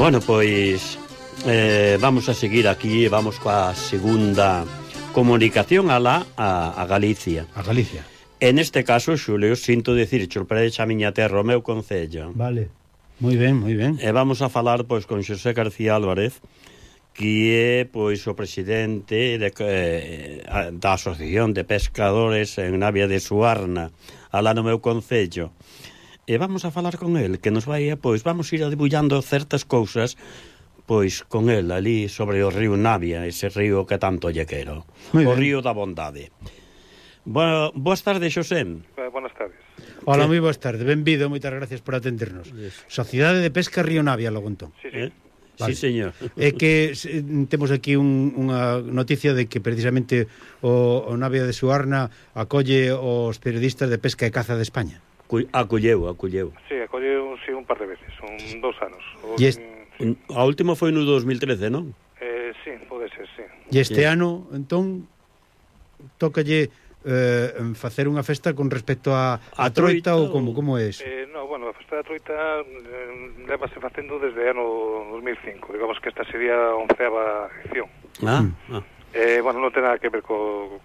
Bueno, pois vamos a seguir aquí, vamos coa segunda comunicación a Galicia. A Galicia. En este caso, Xulio, sinto dicir, chorprecha a miña terra, o meu concello. Vale, moi ben, moi ben. E vamos a falar, pois, con Xosé García Álvarez, que é, pois, o presidente da Asociación de Pescadores en Navia de Suarna, alá no meu concello. E vamos a falar con el, que nos vai, pois, vamos ir debullando certas cousas, pois, con el, ali, sobre o río Navia, ese río que tanto lle quero. O río da bondade. Bueno, boas tardes, Xosé. Buenas tardes. Hola, moi boas tardes, benvido, moitas gracias por atendernos. Sociedade de Pesca Río Navia, logo entón. Sí, sí. Vale. Sí, señor. É que temos aquí unha noticia de que precisamente o Navia de Suarna acolle os periodistas de pesca e caza de España. Acolleu. Sí, acolleu un par de veces, 2 anos. A última foi no 2013, non? Sí, pode ser, sí. E este ano, entón, tócalle facer unha festa con respecto a troita ou como é eso? No, bueno, a festa da troita levase facendo desde ano 2005. Digamos que esta sería a 11ª edición. Bueno, non ten nada que ver con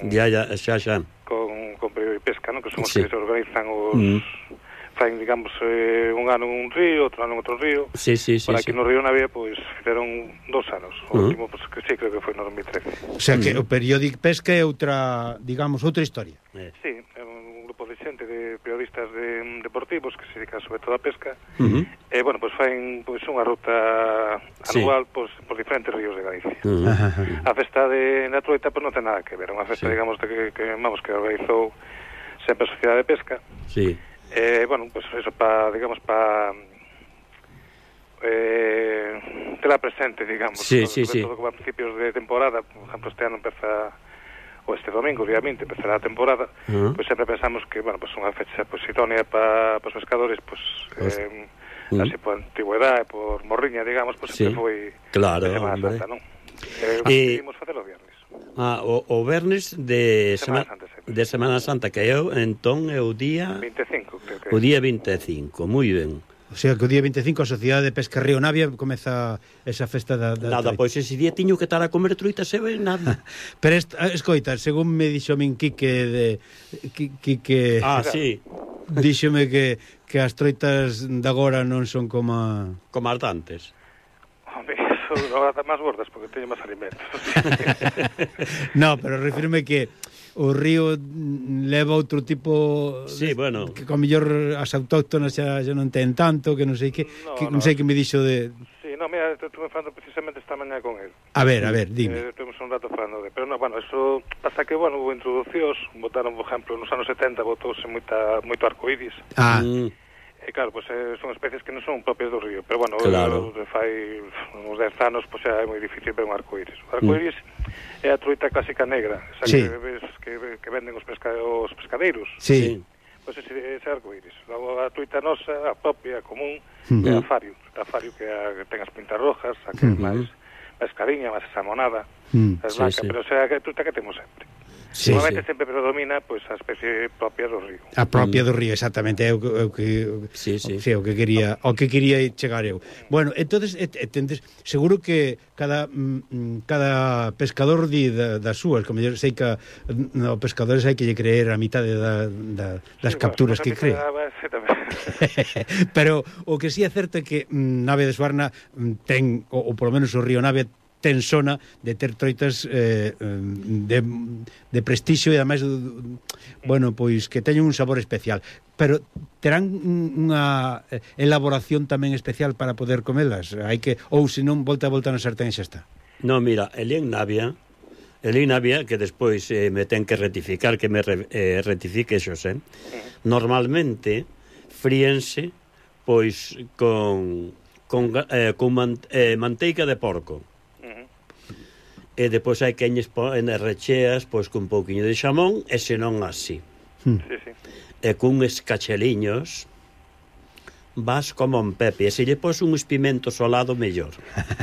Periódico e Pesca, ¿no? Que son os que se organizan os... Fain, digamos, un ano un río, outro ano en outro río. Sí. Por aquí no río Navia, pois, fizeron 2 anos. O último, pois, que sí, creo que foi no 2013. O sea, que o Periódico Pesca é outra, digamos, outra historia. Sí, é un grupo de xente, de periodistas deportivos que se dedican sobre todo a pesca. Bueno, pois fain unha ruta anual por diferentes ríos de Galicia. A festa na troita, pois, non ten nada que ver. Unha festa, digamos, que organizou sempre a Sociedade de Pesca. Sí. Bueno, pues eso digamos, tela presente, digamos, sobre todo como a principios de temporada. Por ejemplo, este ano empeza, o este domingo, día 20, empezará a temporada. Pues sempre pensamos que, bueno, pues unha fecha pues idónea para os pescadores, pues así por antigüedade, por morriña, digamos, pues sempre foi Semana Santa, non? Decidimos facelo o viernes. O vernes de Semana Santa, que é entón é o día 25, creo que. O día 25, moi ben. O sea, que o día 25 a Sociedade de Pesca Río Navia comeza esa festa da nada, troita. Pois ese día tiño que estar a comer truita, se ve nada. Pero escoita, según me dixo min Quique sí. Díxome que as troitas de agora non son como Home, as son máis gordas porque teñen máis alimentos. No, pero refírme que o río leva outro tipo bueno, que con mellor as autóctonas xa non ten tanto, que non sei que non sei que me dixo de... Sí, no, mira, estuve falando precisamente esta mañá con él. A ver, dime. Tuvimos un rato falando de... Pero no, bueno, eso pasa que, bueno, hubo introducións, botaron, por exemplo, nos anos 70 botouse moito arcoíris. Claro, pues son especies que non son propias do río, pero bueno, fai uns 10 anos pues é moi difícil ver un arcoíris. O arcoíris é a truita clásica negra, esa que venden os pescadeiros. Sí. Pois ese arcoíris. Logo a truita nosa, a propia, común, é a fario. A fario que ten as pintas rojas, a que é máis cariña, máis salmonada, es blanca, pero esa é a truita que temos sempre. Normalmente sempre predomina pois a especie propia do río. A propia do río, exactamente, é o que quería chegar eu. Bueno, entonces seguro que cada pescador di das súas, como eu sei que os pescadores hai que lle creer a mitade das capturas que crea. Pero o que sí é certo é que Navia de Suarna ten, ou polo menos o río Navia ten zona de ter troitas de prestixio e ademais bueno, pois que teñen un sabor especial, pero terán unha elaboración tamén especial para poder comelas, hai que, ou senón volta na sartén e xa está. No, mira, Elín Navia, que despois me ten que rectificar, que me rectifique Xosé, normalmente fríense pois con manteica de porco. E depois hai que recheas pois con un pouquiño de xamón e senón así. E cun escacheliños vas como un pepe, e se lle pos uns pimentos ao lado mellor.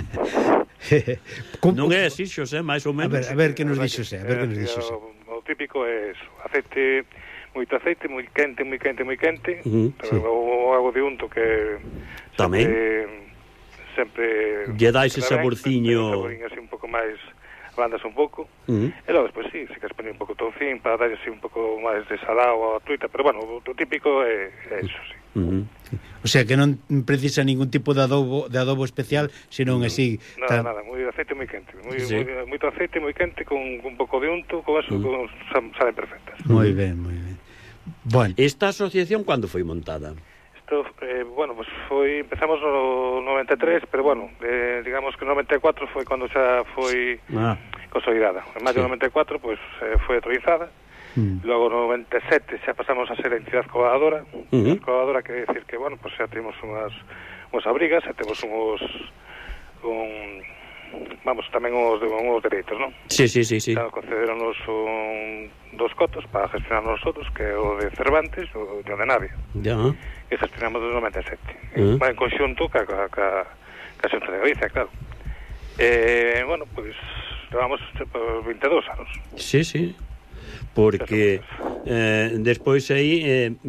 Non é así, Xosé, máis ou menos? A ver que nos dixo Xosé. O típico é aceite, moito aceite, moi quente, ou algo de unto que tamén sempre lle dais ese saborciño así un pouco máis, ablandas un pouco, e logo despois sí, se queres poner un pouco de toucín para dar así un pouco máis de salado a truita, pero bueno, o típico é eso, sí. O sea, que non precisa ningún tipo de adobo especial, senón así... Nada, moi aceite moi quente, moito aceite moi quente, con un pouco de unto, con eso saben perfectas. Moi ben, moi ben. Bueno. Esta asociación, cando foi montada? Bueno, pues empezamos no 93, pero bueno, digamos que no 94 foi cando xa foi consolidada. En maio do 94, pues foi autorizada. Logo no 97 xa pasamos a ser a entidade colaboradora. Colaboradora quere decir que, bueno, pues xa temos unhas abrigas, xa temos tamén os dereitos, non? Sí. Claro, concederonos dos cotos para gestionar nosotros, que é o de Cervantes e o de Navia. Que gestionamos desde o 97. En conxunto ca Xunta de Galicia, claro. Bueno, pois levamos 22 anos. Sí. Porque despois aí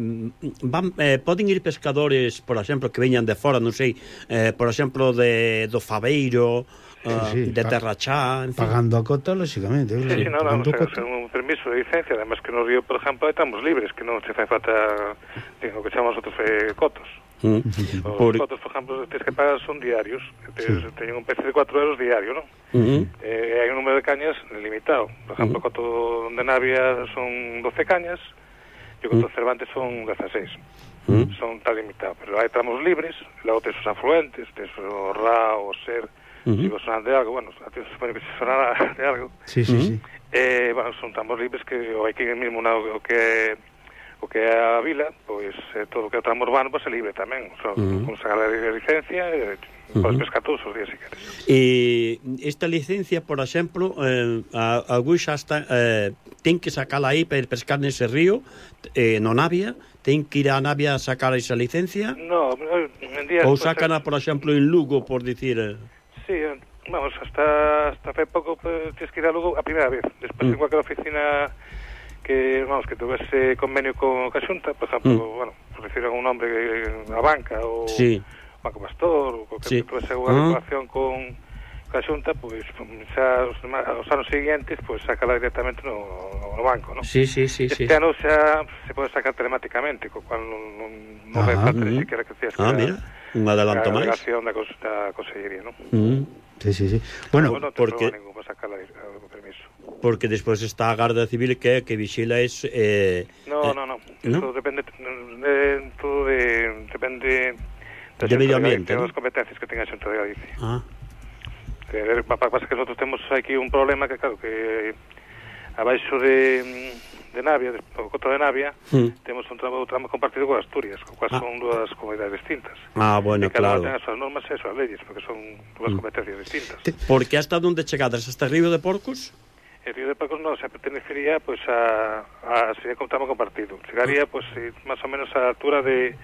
poden ir pescadores, por exemplo, que veñan de fora, non sei, por exemplo do Faveiro, de Terrachá, en fin. Pagando a cota, lógicamente. Sí, non, un permiso de licencia, además que no Río, por exemplo, estamos libres, que non se fai falta o que chamamos outros cotos. Os cotos, por exemplo, tens que pagar son diarios, teñen un precio de 4 euros diario, non? Hai un número de cañas limitado. Por exemplo, o coto de Navia son 12 cañas e o coto de Cervantes son 16. Son tan limitados, pero hai tramos libres, logo tens os afluentes, tens o Ra, o Ser, se vos sonan de algo, bueno, se supone que se sonará de algo. Sí. Bueno, son tramos libres que hai que ir mesmo o que é a vila, pois todo o que é o tramo urbano pois é libre tamén, con sacar a licencia podes pescar todos os días se queres. E esta licencia, por exemplo, algún xa está ten que sacala aí para pescar nese río, no Navia, ten que ir a Navia a sacar esa licencia? No, en día... Ou sacana, por exemplo, en Lugo, por dicir... Sí, vamos, hasta fai pouco tens que ir a Lugo a primeira vez, despois en cualquier oficina que tuvese convenio con a Xunta, por exemplo, bueno, por decir algún nombre, a banca ou Banco Pastor, ou que tuvese unha relación con a Xunta, pois xa os anos seguintes, pois sacala directamente no banco, non? Sí. Este ano xa se pode sacar telemáticamente, co cual non vai falta ni siquiera que tienes que mira, un adelanto máis. A delegación da Consellería, non? Sí. Bueno, porque non te sacar o permiso. Porque despois está a Garda Civil que vixila No. Eso depende depende de medio ambiente, das competencias que tenga a Xunta de Galicia. Pasa que nosotros temos aquí un problema que, claro, que abaixo de Navia, o coto de Navia, temos un tramo compartido con Asturias, con cual son dúas comunidades distintas. Bueno, claro. Ten as súas normas e as súas leyes, porque son dúas competencias distintas. Porque hasta onde chegadas? Hasta Río de Porcos? El Río de Porcos non, se pertenecería pues, a sería un tramo compartido. Chegaría, pues, más o menos a la altura de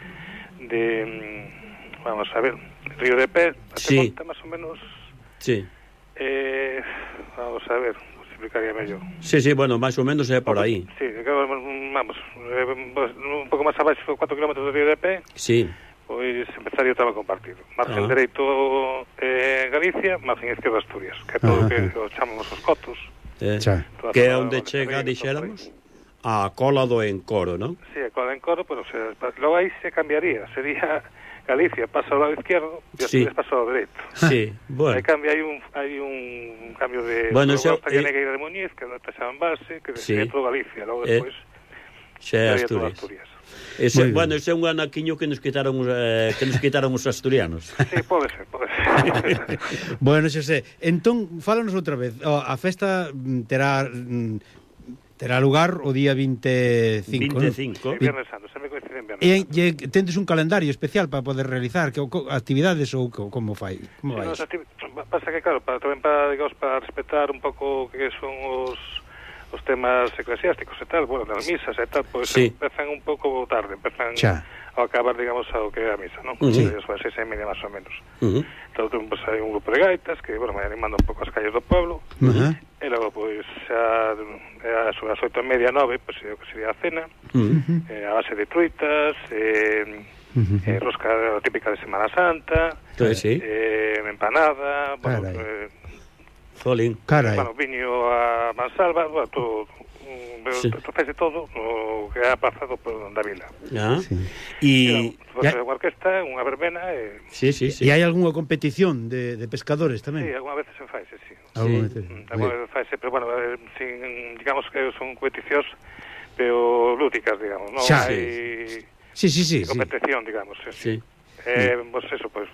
vamos a ver, Río de Pez, Monta, más o menos... Sí. Vamos a ver, explicaría mellor. Sí, bueno, máis ou menos é por aí. Sí, vamos, un pouco máis abaixo, 4 kilómetros do Río de Pez. Sí. Pois empezaría o tramo compartido. Margen dereito Galicia, margen izquierda Asturias, que é todo o que chamamos os cotos. Que é onde chega, dixéramos, a cola do Encoro, non? Sí, a cola do Encoro, pero logo aí se cambiaría, sería Galicia pasa ao lado izquierdo e Asturias pasa ao dereito. Sí, bueno. Hai un cambio de... Bueno, xa... Negueira de Muñiz, que é xa en base, que é todo Galicia, logo despois... Xa é Asturias. Bueno, ese é un anaquiño que nos quitaron os asturianos. Sí, pode ser. Bueno, Xosé, entón, fálanos outra vez. A festa terá lugar o día 25. 25. Viernes Santo, se me coincide en Viernes Santo. E tendes un calendario especial para poder realizar actividades ou como fai? Como vais? Pasa que, claro, tamén para respetar un pouco que son os temas eclesiásticos e tal, bueno, das misas e tal, pois empezan un pouco tarde, empezan a acabar, digamos, ao que é a misa, non? As 6:30 máis ou menos. Entón, pues, hai un grupo de gaitas que, bueno, vai animando un pouco as calles do pueblo, e logo, pois, xa sobre as 8:30, 9, pois, que sería a cena, a base de truitas, rosca típica de Semana Santa, empanada, bueno, viño a mansalva, bueno, todo, fese todo o que ha pasado por da vila. E unha orquesta, unha verbena E hai algunha competición de pescadores tamén? Sí, alguna vez se faise, sí. Alguna vez faise, pero bueno, digamos que son competicións pero lúdicas, digamos, non hai competición, digamos, sí. Pues eso, pues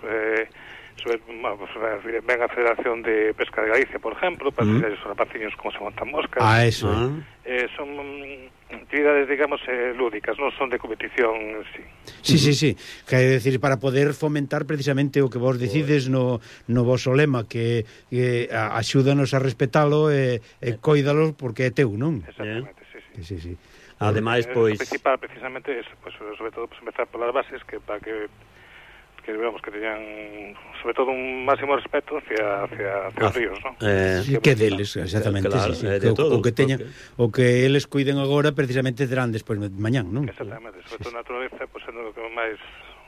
ven a Federación de Pesca de Galicia, por ejemplo, para enseñarles a rapaciños como se montan moscas. Eso. Son actividades, digamos, lúdicas, non son de competición en sí. Sí. Quer decir, para poder fomentar precisamente o que vos decides no voso lema, que axúdanos a respetalo e coídalo porque é teu, non? Exactamente, sí. Ademais, pois... O principal, precisamente, es, sobre todo, empezar polas bases, que para que veamos que teñan sobre todo un máximo respeto hacia os ríos, non? Que deles, exactamente, claro, de todo, o que teñan, o que eles cuiden agora precisamente terán despois de mañán, non? Exactamente, sobre todo a naturaleza, pois é o que máis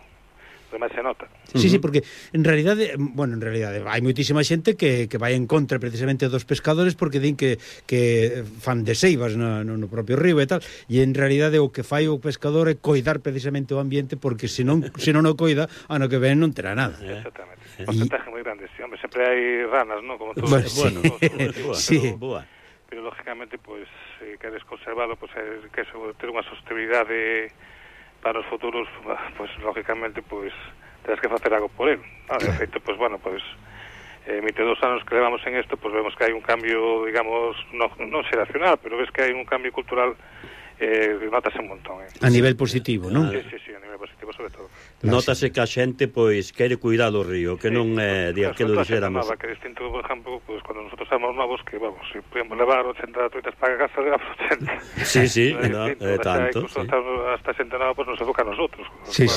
se nota. Sí, porque en realidade hai moitísima xente que vai en contra precisamente dos pescadores porque din que fan de seivas no propio río e tal, e en realidade o que fai o pescador é coidar precisamente o ambiente, porque se non o coida, ano que ven non terá nada. Exactamente. Porcentaje moi grande, sí, hombre, sempre hai ranas, ¿no? Como todo. Bueno, sí. Pero lógicamente, pues, se queres conservalo, pues, que ter unha sostenibilidade para os futuros, pues lógicamente pues tens que facer algo por él. De feito, pues bueno, pues 22 anos que levamos en esto, pues vemos que hai un cambio, digamos, non xeracional, pero ves que hai un cambio cultural notase un montón. A nivel positivo, non? Sí, a nivel positivo sobre todo. Notase que a xente, pois, quere cuidar do río, que non é de aquilo dixéramos. Que distinto, por exemplo, pues, cuando nosotros éramos novos, que, vamos, si podíamos levar 80 truitas para casa, levamos 80. Sí, tanto. Hasta xente nova, pues, nos educa a nosotros. Sí.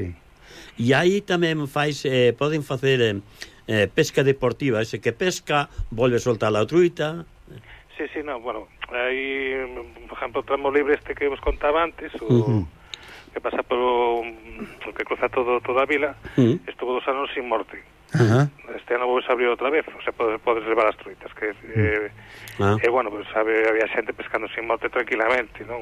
E aí tamén poden facer pesca deportiva, ese que pesca, volve soltar a truita. Sí, no, bueno, aí, por exemplo, o tramo libre este que vos contaba antes, que pasa polo que cruza toda a vila, estuvo 2 anos sin morte. Este ano vos abriu outra vez, o sea, podes levar as truitas, que bueno, pues había xente pescando sin morte tranquilamente, non?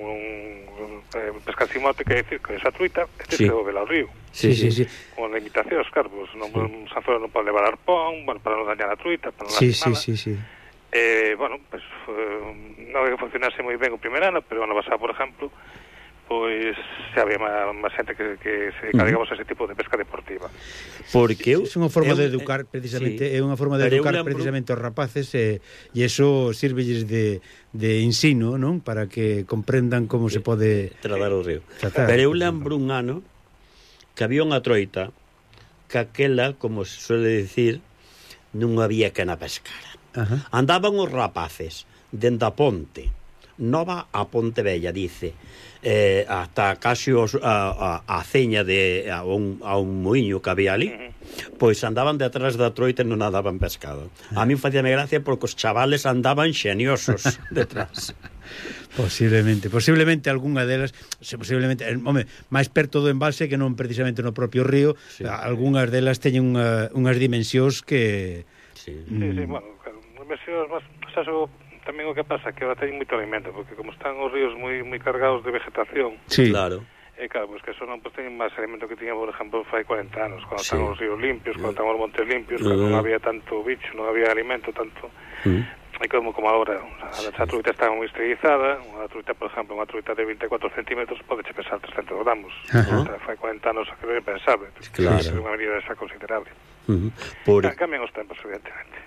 Pescar sin morte quer decir que esa truita que volvela ao río. Sí. Con limitacións, claro, pues non Sanzoro non pode levar arpón, bueno, para non dañar a truita, para non lastimala. Sí. Bueno, pues non é que funcionase moi ben o primer ano, pero ano pasado, por exemplo, pois xa había máis xente que se dedica, digamos, a ese tipo de pesca deportiva. Porque é unha forma de educar precisamente, é unha forma de educar precisamente os rapaces e iso sírvelles de ensino, non? Para que comprendan como se pode tratar o río. Pero eu lembro un ano que había unha troita que aquela, como se suele decir, non había que na pescara. Andaban os rapaces dende a Ponte Nova a Ponte Vella, dice, hasta casi a ceña a un muiño que había ali, pois andaban detrás da troita e non nadaban pescado. A mí facíame gracia porque os chavales andaban xeniosos detrás. Posiblemente algunha delas, posiblemente, máis perto do embalse que non precisamente no propio río, algunhas delas teñen unhas dimensións que... Sí, bueno, dimensións máis... Tamén o que pasa que agora teñen moito alimento, porque como están os ríos moi cargados de vegetación, claro, claro, pues que eso non teñen máis alimento que tiña, por exemplo, fai 40 anos, cando están os ríos limpios, cando están os montes limpios, cando non había tanto bicho, non había alimento tanto, e como agora, a truita está moi esterilizada, unha truita, por exemplo, unha truita de 24 centímetros pode pesar 300 gramos, fai 40 anos que non é pensable, claro, é unha medida esa considerable. Cambian os tempos, evidentemente.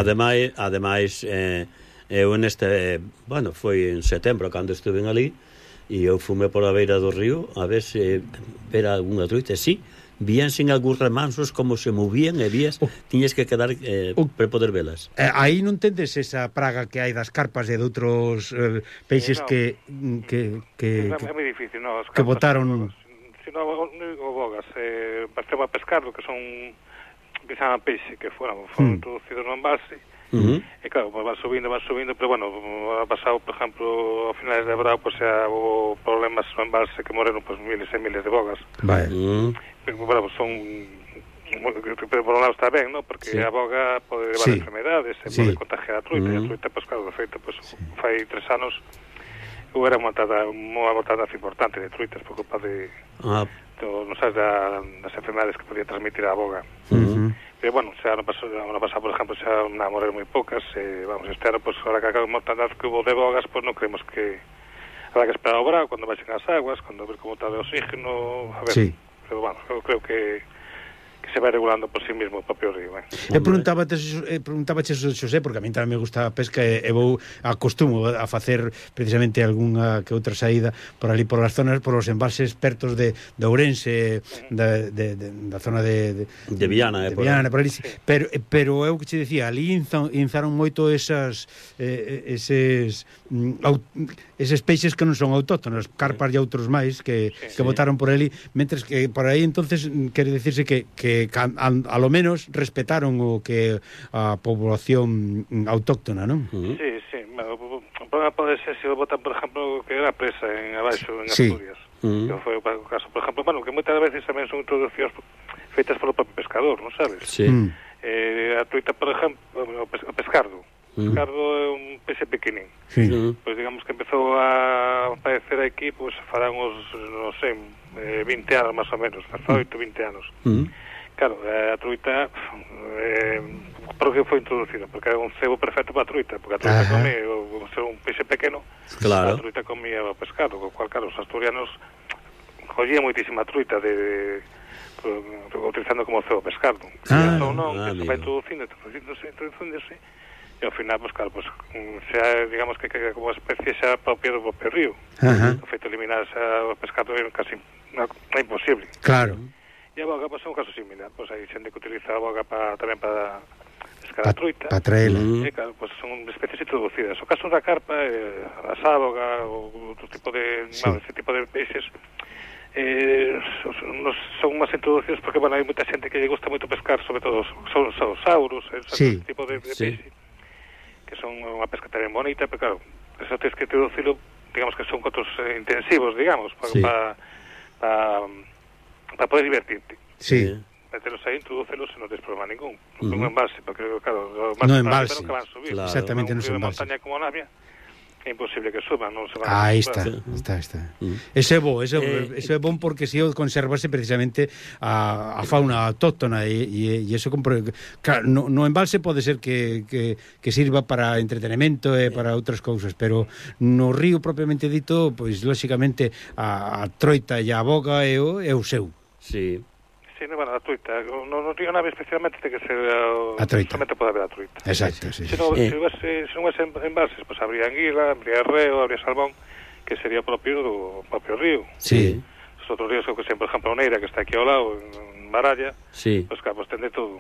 Ademais, eu neste, bueno, foi en setembro cando estuve ali e eu fume pola beira do río a ver se ver algunha truita, sí, vían sin algúns remansos como se movían e vías, tiñes que quedar para poder velas. Aí non tendes esa praga que hai das carpas e de outros peixes que é moi difícil, no, que botaron... Se non o bogas, parteu a pescar, que son que se chama peixe, que foron introducidos no embalse, E claro, pues van subindo, pero bueno, ha pasado, por exemplo, a finales de abril, pues xa hubo problemas no embalse que morreron pues miles e miles de bogas. Vale. Bueno, pues son... Pero por un lado está ben, ¿no? Porque a boga pode levar enfermedades, pode contagiar a truita, e a truita, pues claro, de feito, pues fai 3 anos hubo unha mortandad importante de truitas por culpa de non sabes das enfermedades que podía transmitir a boga. Pero bueno, xa ano pasado, por exemplo, xa na morrer moi poucas, vamos, este ano, pues ahora que a mortandad que hubo de bogas, pues non creemos que habrá que esperar ao brao, cando baixen as aguas, cando ver como está de oxígeno, a ver, pero bueno, eu creo que se vai regulando por sí mesmo o propio río. Preguntábache, Xosé, porque a mí tamén me gusta a pesca e vou acostumo a facer precisamente algunha que outra saída por ali, por as zonas, por os embalses pertos de Ourense, da zona de Viana, por ali. Pero eu que che dicía, ali inzaron moito eses peixes que non son autóctonos, carpas e outros máis que botaron por ali, mentres que por aí entonces quere dicirse que a lo menos respetaron o que a población autóctona, non? Sí, bueno, o problema pode ser se botan, por exemplo, que era presa en abaixo, en Asturias, que foi o caso, por exemplo, bueno, que moitas veces tamén son introduccións feitas polo propio pescador, non sabes? A truita, por exemplo, o pescardo. O pescardo é un peixe pequenín. Pois digamos que empezou a aparecer aquí, pois farán uns, non sei, 20 anos máis ou menos, 18, 20 anos. Claro, a truita por que foi introducido? Porque é un cebo perfecto para a truita, porque a truita come, ao ser un peixe pequeno, a truita comía o pescado, co cual, claro, os asturianos collían moitísima truita utilizando como cebo pescado. Non, que se vai introducíndose, e ao final, pues claro, pues xa, digamos que como especie xa propia do propio río. O feito de eliminar o pescado é casi imposible. Claro. E a boga, pues, é un caso similar. Pues hai xente que utiliza a boga tamén para pescar a truita. Para traela. E, claro, pues, son especies introducidas. O caso da carpa, a sáboga, ou outro tipo de... ese tipo de peixes, son máis introducidos porque, bueno, hai moita xente que lle gusta moito pescar, sobre todo son os sauros, ese tipo de peixe, que son unha pesca tamén bonita, pero, claro, eso tens que introducilo, digamos que son cotos intensivos, digamos, para poder divertirte. Metelos aí, introducelos e non tens problema ningún. Non un embalse, porque, claro, no embalse, que van subir. Exactamente, non son embalse. Montaña como Navia, é imposible que suban, non se van a subir. Está. Ese é bo porque si conservase precisamente a fauna autóctona e eso, claro, no embalse pode ser que sirva para entretenimento e para outras cousas, pero no río propiamente dito, pois lóxicamente a troita e a boga é o seu. Sí, bueno, a truita. No río Nave especialmente ten que ser a truita. Solamente pode haber a truita. Exacto, sí. Se non é embalses, pues habría anguila, habría reo, habría salmón, que sería propio do propio río. Sí. Os outros ríos, que por exemplo, Oneira, que está aquí ao lado, en Baralla, pues claro, pues ten de todo.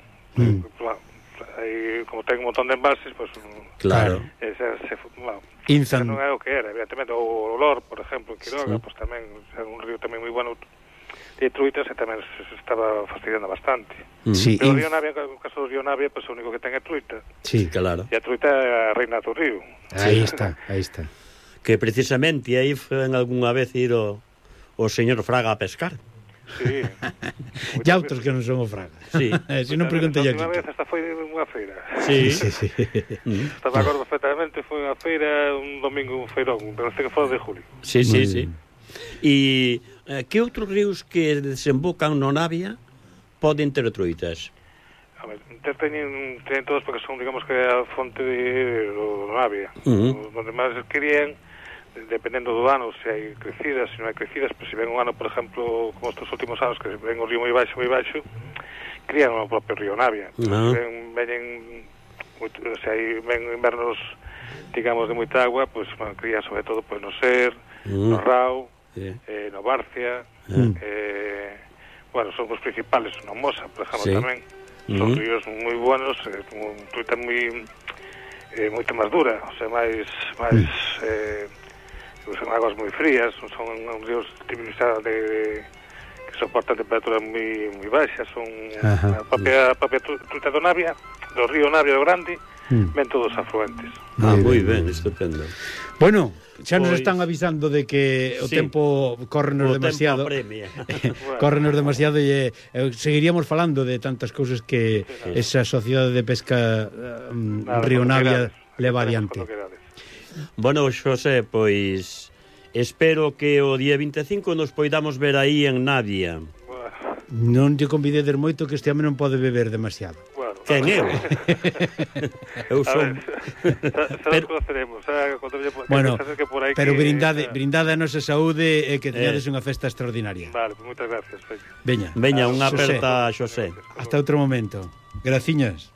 Aí, como ten un montón de embalses, pues... Claro. Inzan. Non é o que era, evidentemente. O Olor, por exemplo, en Quiroga, pues tamén é un río tamén moi bueno de truitas, e tamén se estaba fastidiando bastante. Pero o río Navia, no caso do río Navia, pues o único que ten é truita. Sí, claro. E a truita é a reina do río. Aí está. Que precisamente aí foi algunha vez ir o señor Fraga a pescar. Sí. E outros que non son o Fraga. Sí. Se non pregunto yo. Unha vez hasta foi unha feira. Sí. Estaba acordo perfectamente, foi unha feira un domingo, un feirón, pero que foi de julio. Sí. E que outros ríos que desembocan no Navia poden ter truitas? A ver, teñen todos porque son, digamos, que a fonte do Navia. Os demais querían, dependendo do ano, se hai crecidas, se non hai crecidas, pues se ven un ano, por exemplo, como estes últimos anos, que ven o río moi baixo, crían o propio río Navia. Se hai invernos, digamos, de moita agua, pues crían sobre todo no Ser, no Rao, no Barcia, bueno, son os principales, no Mosa, por exemplo, tamén. Son ríos moi buenos, truita moito máis dura, o sea, máis son aguas moi frías, son ríos típicos que soportan temperaturas moi baixas, son a propia truita do Navia, do río Navia do Grande, ven todos afluentes. Moi ben, estupendo. Bueno, xa nos están avisando de que o tempo córrenos demasiado. Córrenos demasiado e seguiríamos falando de tantas cousas que esa sociedade de pesca Río Navia leva adiante. Bueno, Xosé, pois espero que o día 25 nos poidamos ver aí en Navia. Non te convidedes moito, que este home non pode beber demasiado. Quen eu? Eu son... Pero conoceremos, bueno, pero brindade a nosa saúde e que teñades unha festa extraordinaria. Vale, pues moitas gracias. Veña, unha aperta, Xosé. Hasta outro momento. Graciñas.